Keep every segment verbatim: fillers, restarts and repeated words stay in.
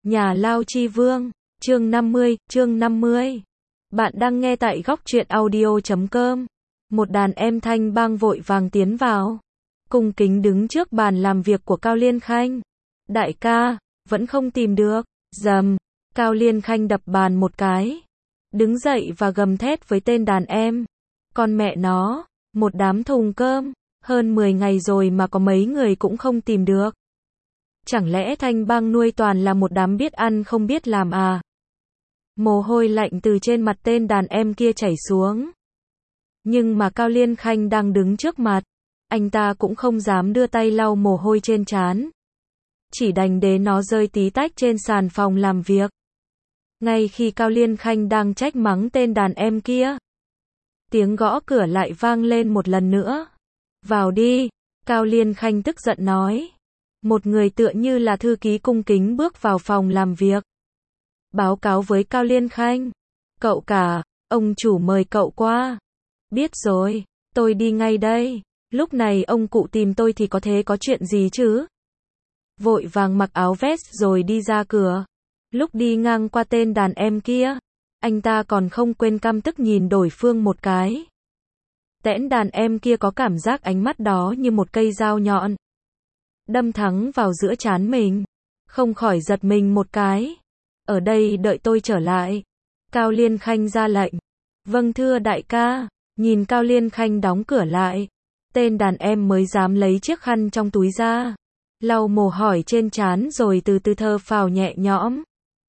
Nhà Lao Chi Vương, chương năm mươi, chương năm mươi. Bạn đang nghe tại góc truyện audio chấm com. Một đàn em Thanh Bang vội vàng tiến vào, cung kính đứng trước bàn làm việc của Cao Liên Khanh. Đại ca, vẫn không tìm được. Dầm, Cao Liên Khanh đập bàn một cái, đứng dậy và gầm thét với tên đàn em. Con mẹ nó, một đám thùng cơm, hơn mười ngày rồi mà có mấy người cũng không tìm được. Chẳng lẽ Thanh Bang nuôi toàn là một đám biết ăn không biết làm à? Mồ hôi lạnh từ trên mặt tên đàn em kia chảy xuống. Nhưng mà Cao Liên Khanh đang đứng trước mặt, anh ta cũng không dám đưa tay lau mồ hôi trên trán. Chỉ đành để nó rơi tí tách trên sàn phòng làm việc. Ngay khi Cao Liên Khanh đang trách mắng tên đàn em kia, tiếng gõ cửa lại vang lên một lần nữa. Vào đi, Cao Liên Khanh tức giận nói. Một người tựa như là thư ký cung kính bước vào phòng làm việc. Báo cáo với Cao Liên Khanh. Cậu cả, ông chủ mời cậu qua. Biết rồi, tôi đi ngay đây. Lúc này ông cụ tìm tôi thì có thế có chuyện gì chứ? Vội vàng mặc áo vest rồi đi ra cửa. Lúc đi ngang qua tên đàn em kia, anh ta còn không quên căm tức nhìn đối phương một cái. Tẽn đàn em kia có cảm giác ánh mắt đó như một cây dao nhọn, đâm thẳng vào giữa trán mình, không khỏi giật mình một cái. Ở đây đợi tôi trở lại. Cao Liên Khanh ra lệnh. Vâng thưa đại ca. Nhìn Cao Liên Khanh đóng cửa lại, tên đàn em mới dám lấy chiếc khăn trong túi ra, lau mồ hôi trên trán rồi từ từ thở phào nhẹ nhõm.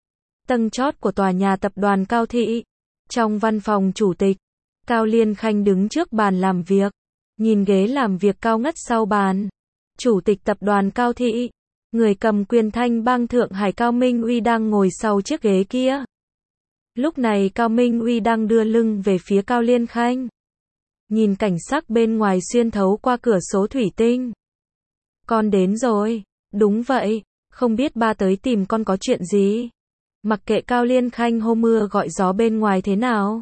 Tầng chót của tòa nhà tập đoàn Cao Thị, trong văn phòng chủ tịch, Cao Liên Khanh đứng trước bàn làm việc, nhìn ghế làm việc cao ngất sau bàn. Chủ tịch tập đoàn Cao Thị, người cầm quyền Thanh Bang Thượng Hải Cao Minh Uy đang ngồi sau chiếc ghế kia. Lúc này Cao Minh Uy đang đưa lưng về phía Cao Liên Khanh, nhìn cảnh sắc bên ngoài xuyên thấu qua cửa sổ thủy tinh. Con đến rồi. Đúng vậy, không biết ba tới tìm con có chuyện gì. Mặc kệ Cao Liên Khanh hô mưa gọi gió bên ngoài thế nào,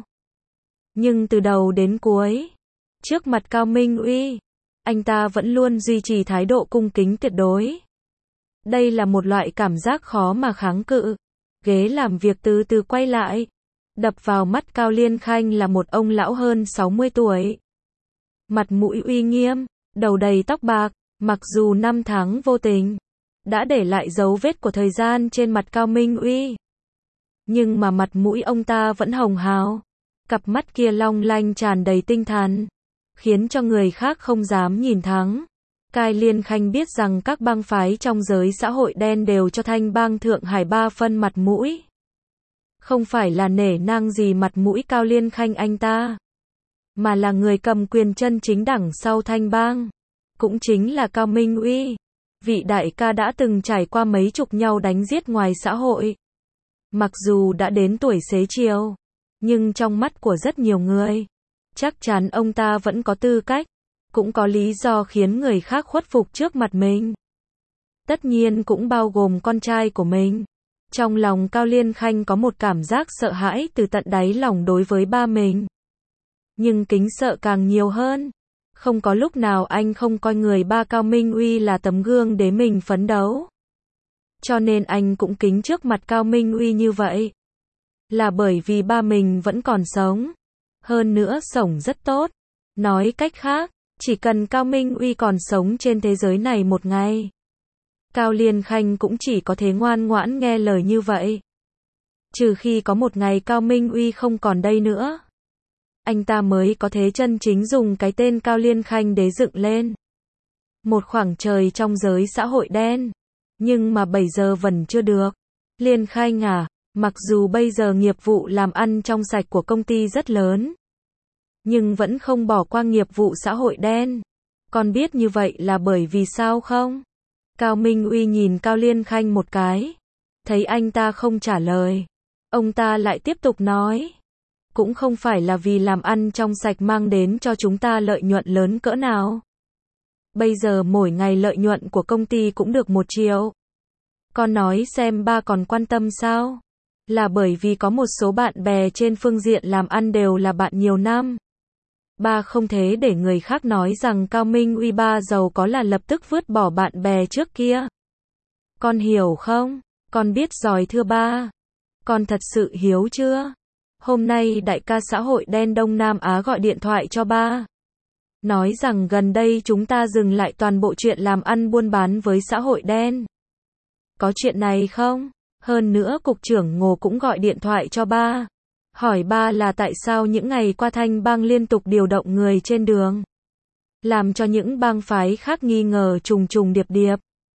nhưng từ đầu đến cuối, trước mặt Cao Minh Uy, anh ta vẫn luôn duy trì thái độ cung kính tuyệt đối. Đây là một loại cảm giác khó mà kháng cự. Ghế làm việc từ từ quay lại. Đập vào mắt Cao Liên Khanh là một ông lão hơn sáu mươi tuổi. Mặt mũi uy nghiêm, đầu đầy tóc bạc, mặc dù năm tháng vô tình đã để lại dấu vết của thời gian trên mặt Cao Minh Uy, nhưng mà mặt mũi ông ta vẫn hồng hào. Cặp mắt kia long lanh tràn đầy tinh thần, khiến cho người khác không dám nhìn thẳng. Cao Liên Khanh biết rằng các bang phái trong giới xã hội đen đều cho Thanh Bang Thượng Hải ba phân mặt mũi. Không phải là nể nang gì mặt mũi Cao Liên Khanh anh ta, mà là người cầm quyền chân chính đằng sau Thanh Bang, cũng chính là Cao Minh Uy, vị đại ca đã từng trải qua mấy chục nhau đánh giết ngoài xã hội. Mặc dù đã đến tuổi xế chiều, nhưng trong mắt của rất nhiều người, chắc chắn ông ta vẫn có tư cách, cũng có lý do khiến người khác khuất phục trước mặt mình. Tất nhiên cũng bao gồm con trai của mình. Trong lòng Cao Liên Khanh có một cảm giác sợ hãi từ tận đáy lòng đối với ba mình. Nhưng kính sợ càng nhiều hơn. Không có lúc nào anh không coi người ba Cao Minh Uy là tấm gương để mình phấn đấu. Cho nên anh cũng kính trước mặt Cao Minh Uy như vậy. Là bởi vì ba mình vẫn còn sống. Hơn nữa sống rất tốt. Nói cách khác, chỉ cần Cao Minh Uy còn sống trên thế giới này một ngày, Cao Liên Khanh cũng chỉ có thể ngoan ngoãn nghe lời như vậy. Trừ khi có một ngày Cao Minh Uy không còn đây nữa, anh ta mới có thể chân chính dùng cái tên Cao Liên Khanh để dựng lên một khoảng trời trong giới xã hội đen. Nhưng mà bây giờ vẫn chưa được. Liên Khanh à, mặc dù bây giờ nghiệp vụ làm ăn trong sạch của công ty rất lớn, nhưng vẫn không bỏ qua nghiệp vụ xã hội đen. Con biết như vậy là bởi vì sao không? Cao Minh Uy nhìn Cao Liên Khanh một cái, thấy anh ta không trả lời, ông ta lại tiếp tục nói. Cũng không phải là vì làm ăn trong sạch mang đến cho chúng ta lợi nhuận lớn cỡ nào. Bây giờ mỗi ngày lợi nhuận của công ty cũng được một triệu. Con nói xem ba còn quan tâm sao? Là bởi vì có một số bạn bè trên phương diện làm ăn đều là bạn nhiều năm. Ba không thể để người khác nói rằng Cao Minh Uy ba giàu có là lập tức vứt bỏ bạn bè trước kia. Con hiểu không? Con biết rồi thưa ba. Con thật sự hiếu chưa? Hôm nay đại ca xã hội đen Đông Nam Á gọi điện thoại cho ba. Nói rằng gần đây chúng ta dừng lại toàn bộ chuyện làm ăn buôn bán với xã hội đen. Có chuyện này không? Hơn nữa cục trưởng Ngô cũng gọi điện thoại cho ba. Hỏi ba là tại sao những ngày qua Thanh bang liên tục điều động người trên đường. Làm cho những bang phái khác nghi ngờ trùng trùng điệp điệp.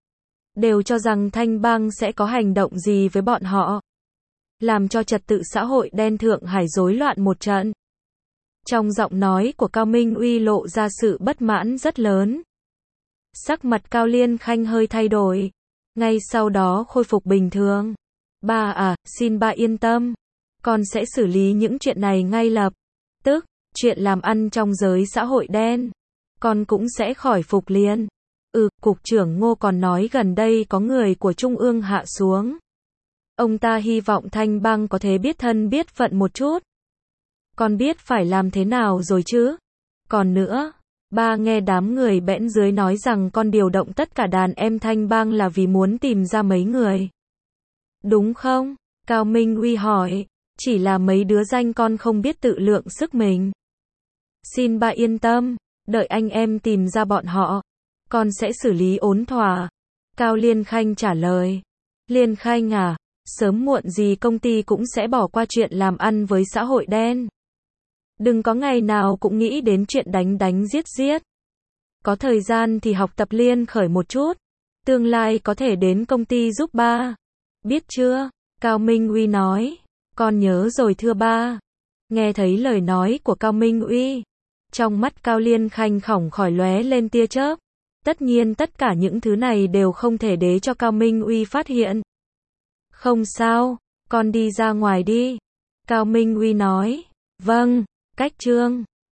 Đều cho rằng Thanh bang sẽ có hành động gì với bọn họ. Làm cho trật tự xã hội đen Thượng Hải rối loạn một trận. Trong giọng nói của Cao Minh Uy lộ ra sự bất mãn rất lớn. Sắc mặt Cao Liên Khanh hơi thay đổi. Ngay sau đó khôi phục bình thường. Ba à, xin ba yên tâm. Con sẽ xử lý những chuyện này ngay lập tức. Chuyện làm ăn trong giới xã hội đen. Con cũng sẽ khỏi phục liền. Ừ, Cục trưởng Ngô còn nói gần đây có người của Trung ương hạ xuống. Ông ta hy vọng Thanh bang có thể biết thân biết phận một chút. Con biết phải làm thế nào rồi chứ? Còn nữa, ba nghe đám người bẽn dưới nói rằng con điều động tất cả đàn em Thanh bang là vì muốn tìm ra mấy người. Đúng không? Cao Minh Uy hỏi. Chỉ là mấy đứa danh con không biết tự lượng sức mình. Xin ba yên tâm, đợi anh em tìm ra bọn họ. Con sẽ xử lý ổn thỏa. Cao Liên Khanh trả lời. Liên Khanh à, sớm muộn gì công ty cũng sẽ bỏ qua chuyện làm ăn với xã hội đen. Đừng có ngày nào cũng nghĩ đến chuyện đánh đánh giết giết. Có thời gian thì học tập liên khởi một chút. Tương lai có thể đến công ty giúp ba. Biết chưa? Cao Minh Uy nói. Con nhớ rồi thưa ba. Nghe thấy lời nói của Cao Minh Uy. Trong mắt Cao Liên Khanh khỏng khỏi lóe lên tia chớp. Tất nhiên tất cả những thứ này đều không thể để cho Cao Minh Uy phát hiện. Không sao, con đi ra ngoài đi. Cao Minh Uy nói. Vâng, cách trương.